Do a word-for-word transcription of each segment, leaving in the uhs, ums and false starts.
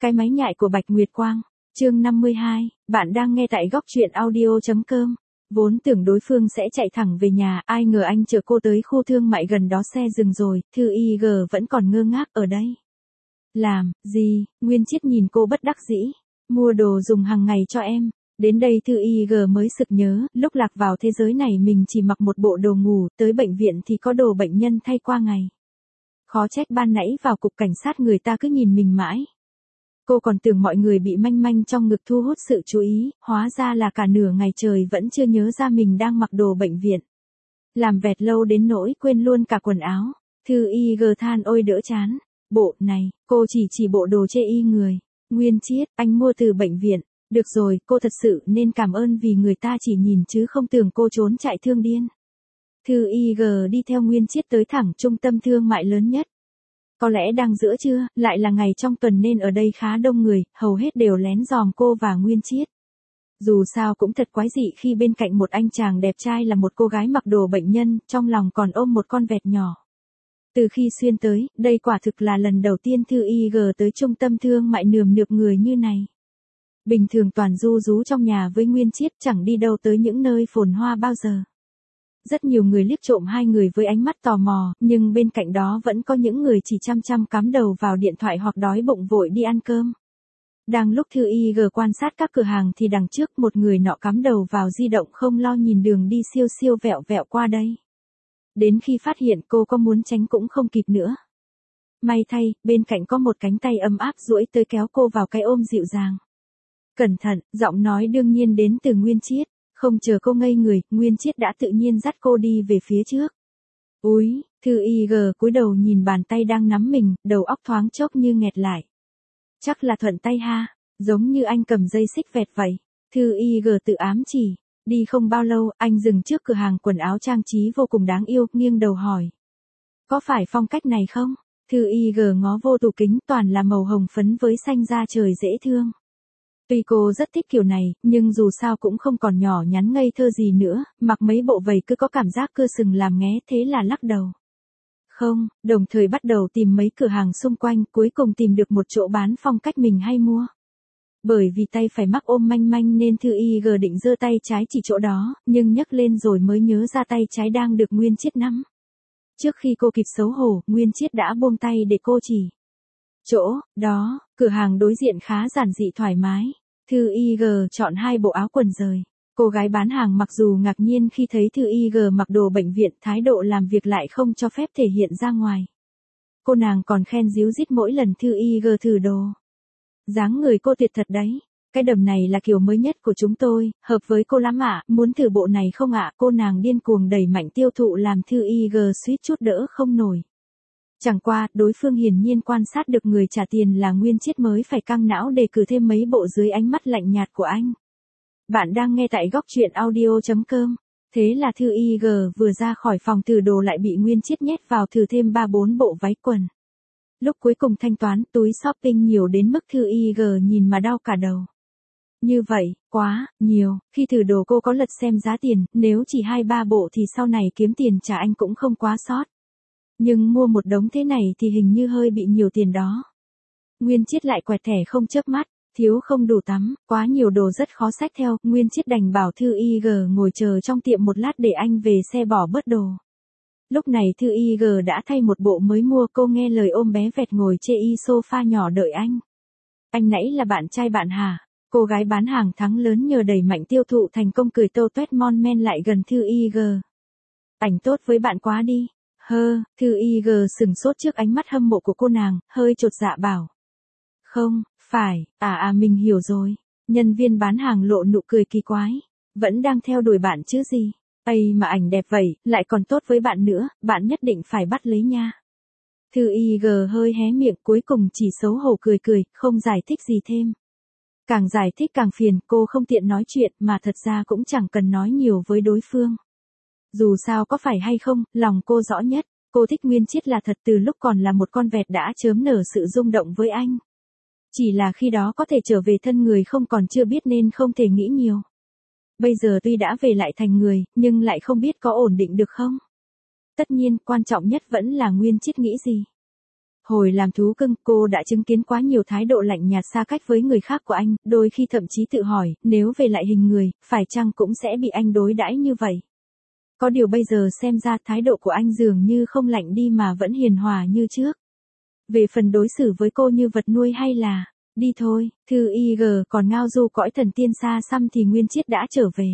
Cái máy nhại của Bạch Nguyệt Quang, chương năm mươi hai, bạn đang nghe tại góc truyện audio.com. Vốn tưởng đối phương sẽ chạy thẳng về nhà, ai ngờ anh chở cô tới khu thương mại gần đó xe dừng rồi, Thư Y G vẫn còn ngơ ngác ở đây. Làm, gì, Nguyên Chiết nhìn cô bất đắc dĩ, mua đồ dùng hàng ngày cho em. Đến đây Thư Y G mới sực nhớ, lúc lạc vào thế giới này mình chỉ mặc một bộ đồ ngủ, tới bệnh viện thì có đồ bệnh nhân thay qua ngày. Khó trách ban nãy vào cục cảnh sát người ta cứ nhìn mình mãi. Cô còn tưởng mọi người bị manh manh trong ngực thu hút sự chú ý, hóa ra là cả nửa ngày trời vẫn chưa nhớ ra mình đang mặc đồ bệnh viện. Làm vẹt lâu đến nỗi quên luôn cả quần áo. Thư Y G than ôi đỡ chán. Bộ này, cô chỉ chỉ bộ đồ chê y người. Nguyên Chiết, anh mua từ bệnh viện. Được rồi, cô thật sự nên cảm ơn vì người ta chỉ nhìn chứ không tưởng cô trốn chạy thương điên. Thư Y G đi theo Nguyên Chiết tới thẳng trung tâm thương mại lớn nhất. Có lẽ đang giữa trưa, lại là ngày trong tuần nên ở đây khá đông người, hầu hết đều lén dòm cô và Nguyên Chiết. Dù sao cũng thật quái dị khi bên cạnh một anh chàng đẹp trai là một cô gái mặc đồ bệnh nhân, trong lòng còn ôm một con vẹt nhỏ. Từ khi xuyên tới, đây quả thực là lần đầu tiên Thư Y G tới trung tâm thương mại nườm nượp người như này. Bình thường toàn du rú trong nhà với Nguyên Chiết, chẳng đi đâu tới những nơi phồn hoa bao giờ. Rất nhiều người liếc trộm hai người với ánh mắt tò mò, nhưng bên cạnh đó vẫn có những người chỉ chăm chăm cắm đầu vào điện thoại hoặc đói bụng vội đi ăn cơm. Đang lúc Thư Y G quan sát các cửa hàng thì đằng trước một người nọ cắm đầu vào di động không lo nhìn đường đi siêu siêu vẹo vẹo qua đây. Đến khi phát hiện cô có muốn tránh cũng không kịp nữa. May thay, bên cạnh có một cánh tay ấm áp duỗi tới kéo cô vào cái ôm dịu dàng. Cẩn thận, giọng nói đương nhiên đến từ Nguyên Chiết. Không chờ cô ngây người, Nguyên Chiết đã tự nhiên dắt cô đi về phía trước. Úi, Thư Y G cúi đầu nhìn bàn tay đang nắm mình, đầu óc thoáng chốc như nghẹt lại. Chắc là thuận tay ha, giống như anh cầm dây xích vẹt vậy. Thư Y G tự ám chỉ. Đi không bao lâu, anh dừng trước cửa hàng quần áo trang trí vô cùng đáng yêu, nghiêng đầu hỏi. Có phải phong cách này không? Thư Y G ngó vô tủ kính, toàn là màu hồng phấn với xanh da trời dễ thương. Tuy cô rất thích kiểu này, nhưng dù sao cũng không còn nhỏ nhắn ngây thơ gì nữa, mặc mấy bộ vầy cứ có cảm giác cơ sừng làm nghé, thế là lắc đầu. Không, đồng thời bắt đầu tìm mấy cửa hàng xung quanh, cuối cùng tìm được một chỗ bán phong cách mình hay mua. Bởi vì tay phải mắc ôm manh manh nên Thư Y G định giơ tay trái chỉ chỗ đó, nhưng nhấc lên rồi mới nhớ ra tay trái đang được Nguyên Chiết nắm. Trước khi cô kịp xấu hổ, Nguyên Chiết đã buông tay để cô chỉ. Chỗ, đó, cửa hàng đối diện khá giản dị thoải mái. Thư Y G chọn hai bộ áo quần rời. Cô gái bán hàng mặc dù ngạc nhiên khi thấy Thư Y G mặc đồ bệnh viện, thái độ làm việc lại không cho phép thể hiện ra ngoài. Cô nàng còn khen díu dít mỗi lần Thư Y G thử đồ. Dáng người cô tuyệt thật đấy. Cái đầm này là kiểu mới nhất của chúng tôi, hợp với cô lắm ạ, muốn thử bộ này không ạ? Cô nàng điên cuồng đẩy mạnh tiêu thụ làm Thư Y G suýt chút đỡ không nổi. Chẳng qua, đối phương hiển nhiên quan sát được người trả tiền là Nguyên Chiết mới phải căng não để cử thêm mấy bộ dưới ánh mắt lạnh nhạt của anh. Bạn đang nghe tại góc truyện audio.com. Thế là Thư Y G vừa ra khỏi phòng thử đồ lại bị Nguyên Chiết nhét vào thử thêm ba bốn bộ váy quần. Lúc cuối cùng thanh toán, túi shopping nhiều đến mức Thư Y G nhìn mà đau cả đầu. Như vậy, quá, nhiều, khi thử đồ cô có lật xem giá tiền, nếu chỉ hai ba bộ thì sau này kiếm tiền trả anh cũng không quá sót. Nhưng mua một đống thế này thì hình như hơi bị nhiều tiền đó. Nguyên Chiết lại quẹt thẻ không chớp mắt, thiếu không đủ tắm, quá nhiều đồ rất khó xách theo, Nguyên Chiết đành bảo Thư Y G ngồi chờ trong tiệm một lát để anh về xe bỏ bớt đồ. Lúc này Thư Y G đã thay một bộ mới mua, cô nghe lời ôm bé vẹt ngồi chê y sofa nhỏ đợi anh. Anh nãy là bạn trai bạn hả? Cô gái bán hàng thắng lớn nhờ đẩy mạnh tiêu thụ thành công cười tô toét mon men lại gần Thư Y G. Ảnh tốt với bạn quá đi. Hơ, Thư Y G sừng sốt trước ánh mắt hâm mộ của cô nàng, hơi chột dạ bảo. Không, phải, à à mình hiểu rồi. Nhân viên bán hàng lộ nụ cười kỳ quái. Vẫn đang theo đuổi bạn chứ gì. Ây mà ảnh đẹp vậy, lại còn tốt với bạn nữa, bạn nhất định phải bắt lấy nha. Thư Y G hơi hé miệng cuối cùng chỉ xấu hổ cười cười, không giải thích gì thêm. Càng giải thích càng phiền, cô không tiện nói chuyện mà thật ra cũng chẳng cần nói nhiều với đối phương. Dù sao có phải hay không, lòng cô rõ nhất, cô thích Nguyên Chiết là thật từ lúc còn là một con vẹt đã chớm nở sự rung động với anh. Chỉ là khi đó có thể trở về thân người không còn chưa biết nên không thể nghĩ nhiều. Bây giờ tuy đã về lại thành người, nhưng lại không biết có ổn định được không? Tất nhiên, quan trọng nhất vẫn là Nguyên Chiết nghĩ gì. Hồi làm thú cưng, cô đã chứng kiến quá nhiều thái độ lạnh nhạt xa cách với người khác của anh, đôi khi thậm chí tự hỏi, nếu về lại hình người, phải chăng cũng sẽ bị anh đối đãi như vậy. Có điều bây giờ xem ra thái độ của anh dường như không lạnh đi mà vẫn hiền hòa như trước. Về phần đối xử với cô như vật nuôi hay là, đi thôi, Thư Y G còn ngao du cõi thần tiên xa xăm thì Nguyên Chiết đã trở về.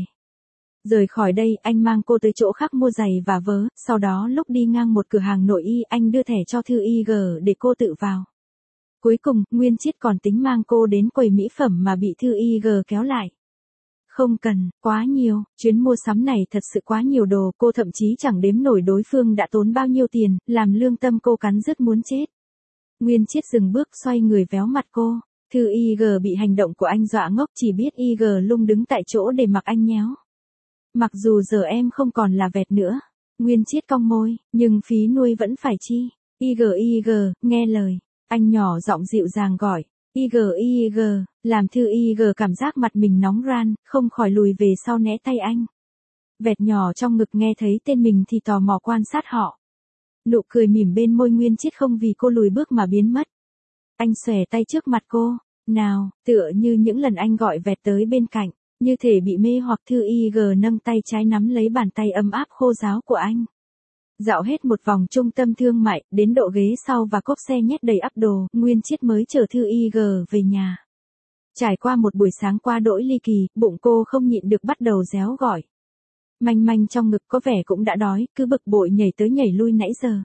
Rời khỏi đây, anh mang cô tới chỗ khác mua giày và vớ, sau đó lúc đi ngang một cửa hàng nội y anh đưa thẻ cho Thư Y G để cô tự vào. Cuối cùng, Nguyên Chiết còn tính mang cô đến quầy mỹ phẩm mà bị Thư Y G kéo lại. Không cần, quá nhiều, chuyến mua sắm này thật sự quá nhiều đồ, cô thậm chí chẳng đếm nổi đối phương đã tốn bao nhiêu tiền, làm lương tâm cô cắn rứt muốn chết. Nguyên Chiết dừng bước xoay người véo mặt cô, Thư Y G bị hành động của anh dọa ngốc chỉ biết Y G lung đứng tại chỗ để mặc anh nhéo. Mặc dù giờ em không còn là vẹt nữa, Nguyên Chiết cong môi, nhưng phí nuôi vẫn phải chi. Y G Y G, nghe lời, anh nhỏ giọng dịu dàng gọi. Y G Y G, làm Thư Y G cảm giác mặt mình nóng ran, không khỏi lùi về sau né tay anh. Vẹt nhỏ trong ngực nghe thấy tên mình thì tò mò quan sát họ. Nụ cười mỉm bên môi Nguyên Chiết không vì cô lùi bước mà biến mất. Anh xòe tay trước mặt cô, nào, tựa như những lần anh gọi vẹt tới bên cạnh, như thể bị mê hoặc. Thư Y G nâng tay trái nắm lấy bàn tay ấm áp khô ráo của anh. Dạo hết một vòng trung tâm thương mại, đến độ ghế sau và cốp xe nhét đầy ắp đồ, Nguyên Chiết mới chở Thư Y G về nhà. Trải qua một buổi sáng qua đỗi ly kỳ, bụng cô không nhịn được bắt đầu réo gọi. Manh manh trong ngực có vẻ cũng đã đói, cứ bực bội nhảy tới nhảy lui nãy giờ.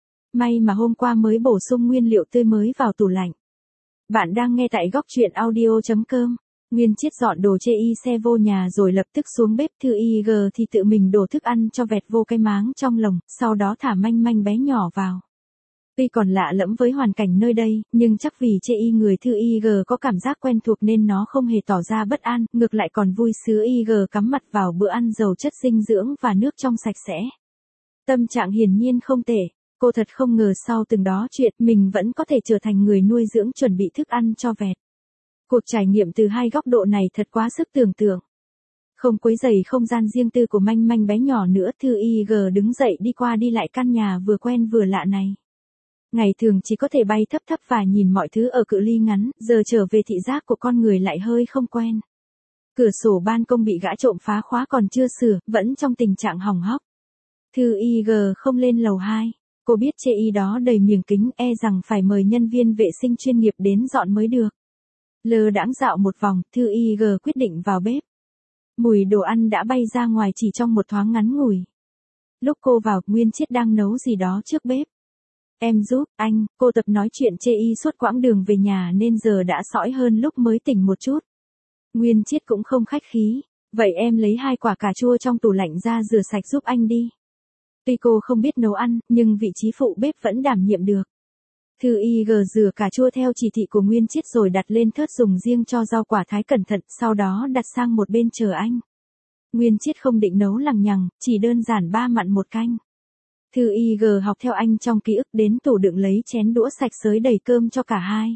May mà hôm qua mới bổ sung nguyên liệu tươi mới vào tủ lạnh. Bạn đang nghe tại góc truyện audio chấm com. Nguyên Chiết dọn đồ chê y xe vô nhà rồi lập tức xuống bếp. Thư Y G thì tự mình đổ thức ăn cho vẹt vô cái máng trong lồng, sau đó thả manh manh bé nhỏ vào. Tuy còn lạ lẫm với hoàn cảnh nơi đây, nhưng chắc vì chê y người Thư Y G có cảm giác quen thuộc nên nó không hề tỏ ra bất an, ngược lại còn vui sướng. Y G cắm mặt vào bữa ăn giàu chất dinh dưỡng và nước trong sạch sẽ. Tâm trạng hiển nhiên không tệ. Cô thật không ngờ sau từng đó chuyện mình vẫn có thể trở thành người nuôi dưỡng chuẩn bị thức ăn cho vẹt. Cuộc trải nghiệm từ hai góc độ này thật quá sức tưởng tượng. Không quấy rầy không gian riêng tư của manh manh bé nhỏ nữa, Thư Y G đứng dậy đi qua đi lại căn nhà vừa quen vừa lạ này. Ngày thường chỉ có thể bay thấp thấp và nhìn mọi thứ ở cự ly ngắn, giờ trở về thị giác của con người lại hơi không quen. Cửa sổ ban công bị gã trộm phá khóa còn chưa sửa, vẫn trong tình trạng hỏng hóc. Thư Y G không lên lầu hai. Cô biết chê y đó đầy miếng kính, e rằng phải mời nhân viên vệ sinh chuyên nghiệp đến dọn mới được. Lơ đãng dạo một vòng, Thư Y G quyết định vào bếp. Mùi đồ ăn đã bay ra ngoài chỉ trong một thoáng ngắn ngủi. Lúc cô vào, Nguyên Chiết đang nấu gì đó trước bếp. Em giúp anh, cô tập nói chuyện chê y suốt quãng đường về nhà nên giờ đã sõi hơn lúc mới tỉnh một chút. Nguyên Chiết cũng không khách khí. Vậy em lấy hai quả cà chua trong tủ lạnh ra rửa sạch giúp anh đi. Tuy cô không biết nấu ăn, nhưng vị trí phụ bếp vẫn đảm nhiệm được. Thư Y G rửa cà chua theo chỉ thị của Nguyên Chiết rồi đặt lên thớt dùng riêng cho rau quả thái cẩn thận, sau đó đặt sang một bên chờ anh. Nguyên Chiết không định nấu lằng nhằng, chỉ đơn giản ba mặn một canh. Thư Y G học theo anh trong ký ức đến tủ đựng lấy chén đũa sạch xới đầy cơm cho cả hai.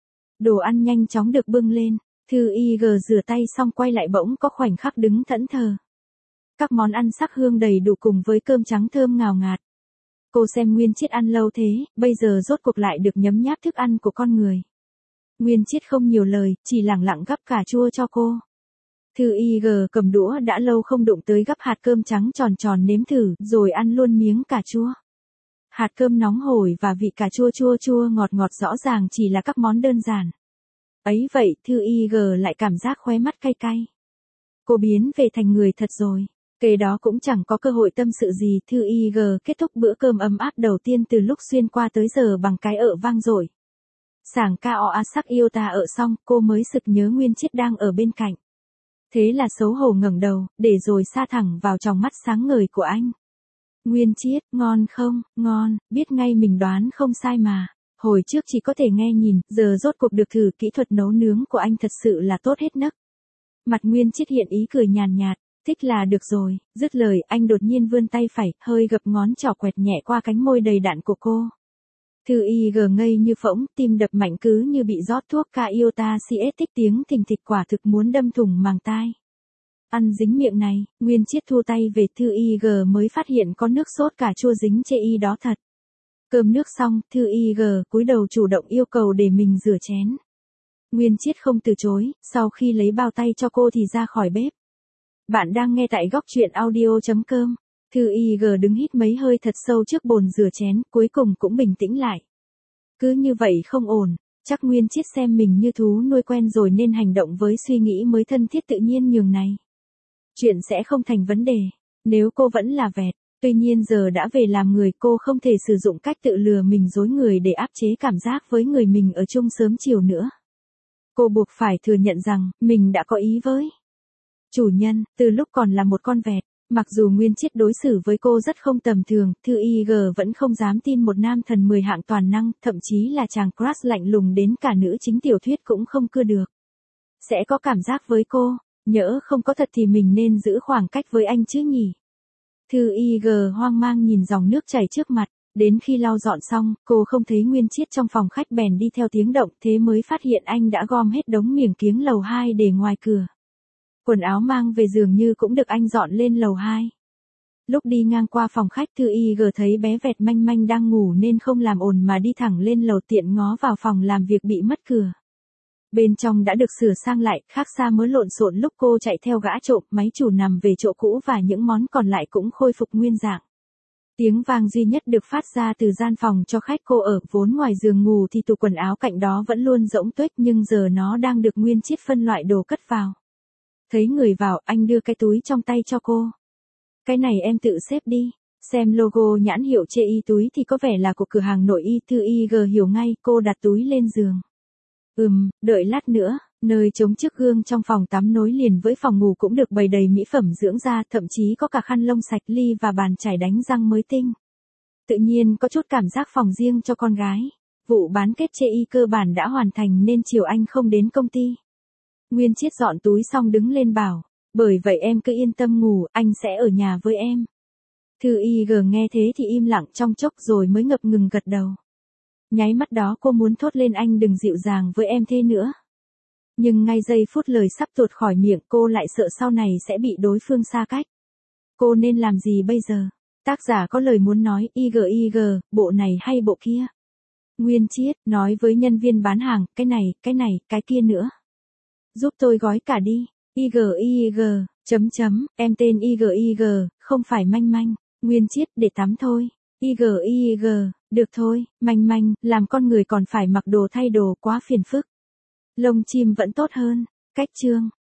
Đồ ăn nhanh chóng được bưng lên, Thư Y G rửa tay xong quay lại bỗng có khoảnh khắc đứng thẫn thờ. Các món ăn sắc hương đầy đủ cùng với cơm trắng thơm ngào ngạt. Cô xem Nguyên Chiết ăn lâu thế, bây giờ rốt cuộc lại được nhấm nháp thức ăn của con người. Nguyên Chiết không nhiều lời, chỉ lẳng lặng gắp cà chua cho cô. Thư Y G cầm đũa đã lâu không đụng tới gắp hạt cơm trắng tròn tròn nếm thử, rồi ăn luôn miếng cà chua. Hạt cơm nóng hổi và vị cà chua chua chua ngọt ngọt rõ ràng chỉ là các món đơn giản. Ấy vậy, Thư Y G lại cảm giác khóe mắt cay cay. Cô biến về thành người thật rồi. Kế đó cũng chẳng có cơ hội tâm sự gì. Thư Y G kết thúc bữa cơm ấm áp đầu tiên từ lúc xuyên qua tới giờ bằng cái ợ vang dội. Sảng ca o a sắc yêu ta ợ xong, cô mới sực nhớ Nguyên Chiết đang ở bên cạnh. Thế là xấu hổ ngẩng đầu, để rồi sa thẳng vào tròng mắt sáng ngời của anh. Nguyên Chiết, ngon không, ngon, biết ngay mình đoán không sai mà. Hồi trước chỉ có thể nghe nhìn, giờ rốt cuộc được thử kỹ thuật nấu nướng của anh thật sự là tốt hết nấc. Mặt Nguyên Chiết hiện ý cười nhàn nhạt, thích là được rồi. Dứt lời, anh đột nhiên vươn tay phải, hơi gập ngón trỏ quẹt nhẹ qua cánh môi đầy đặn của cô. Thư Y G ngây như phỗng, tim đập mạnh cứ như bị rót thuốc ca iota siết, tích tiếng thình thịch quả thực muốn đâm thủng màng tai. Ăn dính miệng này, Nguyên Chiết thu tay về. Thư Y G mới phát hiện có nước sốt cà chua dính chê y đó thật. Cơm nước xong, Thư Y G cúi đầu chủ động yêu cầu để mình rửa chén. Nguyên Chiết không từ chối, sau khi lấy bao tay cho cô thì ra khỏi bếp. Bạn đang nghe tại góc truyện audio.com. Thư Y G đứng hít mấy hơi thật sâu trước bồn rửa chén, cuối cùng cũng bình tĩnh lại. Cứ như vậy không ổn, chắc Nguyên Chiết xem mình như thú nuôi quen rồi nên hành động với suy nghĩ mới thân thiết tự nhiên nhường này. Chuyện sẽ không thành vấn đề, nếu cô vẫn là vẹt. Tuy nhiên giờ đã về làm người, cô không thể sử dụng cách tự lừa mình dối người để áp chế cảm giác với người mình ở chung sớm chiều nữa. Cô buộc phải thừa nhận rằng, mình đã có ý với chủ nhân, từ lúc còn là một con vẹt. Mặc dù Nguyên Chiết đối xử với cô rất không tầm thường, Thư Y G vẫn không dám tin một nam thần mười hạng toàn năng, thậm chí là chàng crush lạnh lùng đến cả nữ chính tiểu thuyết cũng không cưa được. Sẽ có cảm giác với cô, nhỡ không có thật thì mình nên giữ khoảng cách với anh chứ nhỉ? Thư Y G hoang mang nhìn dòng nước chảy trước mặt, đến khi lau dọn xong, cô không thấy Nguyên Chiết trong phòng khách bèn đi theo tiếng động, thế mới phát hiện anh đã gom hết đống miếng kiếng lầu hai để ngoài cửa. Quần áo mang về dường như cũng được anh dọn lên lầu hai. Lúc đi ngang qua phòng khách, Thư Y G thấy bé vẹt manh manh đang ngủ nên không làm ồn mà đi thẳng lên lầu, tiện ngó vào phòng làm việc bị mất cửa. Bên trong đã được sửa sang lại, khác xa mới lộn xộn lúc cô chạy theo gã trộm, máy chủ nằm về chỗ cũ và những món còn lại cũng khôi phục nguyên dạng. Tiếng vang duy nhất được phát ra từ gian phòng cho khách cô ở, vốn ngoài giường ngủ thì tủ quần áo cạnh đó vẫn luôn rỗng tuếch nhưng giờ nó đang được Nguyên Chiết phân loại đồ cất vào. Thấy người vào, anh đưa cái túi trong tay cho cô. Cái này em tự xếp đi. Xem logo nhãn hiệu chê y túi thì có vẻ là của cửa hàng nội y. Thư Y G hiểu ngay, cô đặt túi lên giường. Ừm, đợi lát nữa, nơi chống trước gương trong phòng tắm nối liền với phòng ngủ cũng được bày đầy mỹ phẩm dưỡng da, thậm chí có cả khăn lông sạch, ly và bàn chải đánh răng mới tinh. Tự nhiên có chút cảm giác phòng riêng cho con gái. Vụ bán kết chê y cơ bản đã hoàn thành nên chiều anh không đến công ty. Nguyên Chiết dọn túi xong đứng lên bảo, bởi vậy em cứ yên tâm ngủ, anh sẽ ở nhà với em. Thư Y G nghe thế thì im lặng trong chốc rồi mới ngập ngừng gật đầu. Nháy mắt đó cô muốn thốt lên anh đừng dịu dàng với em thế nữa. Nhưng ngay giây phút lời sắp tuột khỏi miệng cô lại sợ sau này sẽ bị đối phương xa cách. Cô nên làm gì bây giờ? Tác giả có lời muốn nói, Y G Y G, bộ này hay bộ kia? Nguyên Chiết nói với nhân viên bán hàng, cái này, cái này, cái kia nữa. Giúp tôi gói cả đi. Y G Y G, chấm chấm, em tên Y G Y G, không phải manh manh. Nguyên Chiết để tắm thôi. Y G Y G, được thôi, manh manh, làm con người còn phải mặc đồ thay đồ quá phiền phức. Lông chim vẫn tốt hơn. Cách chương.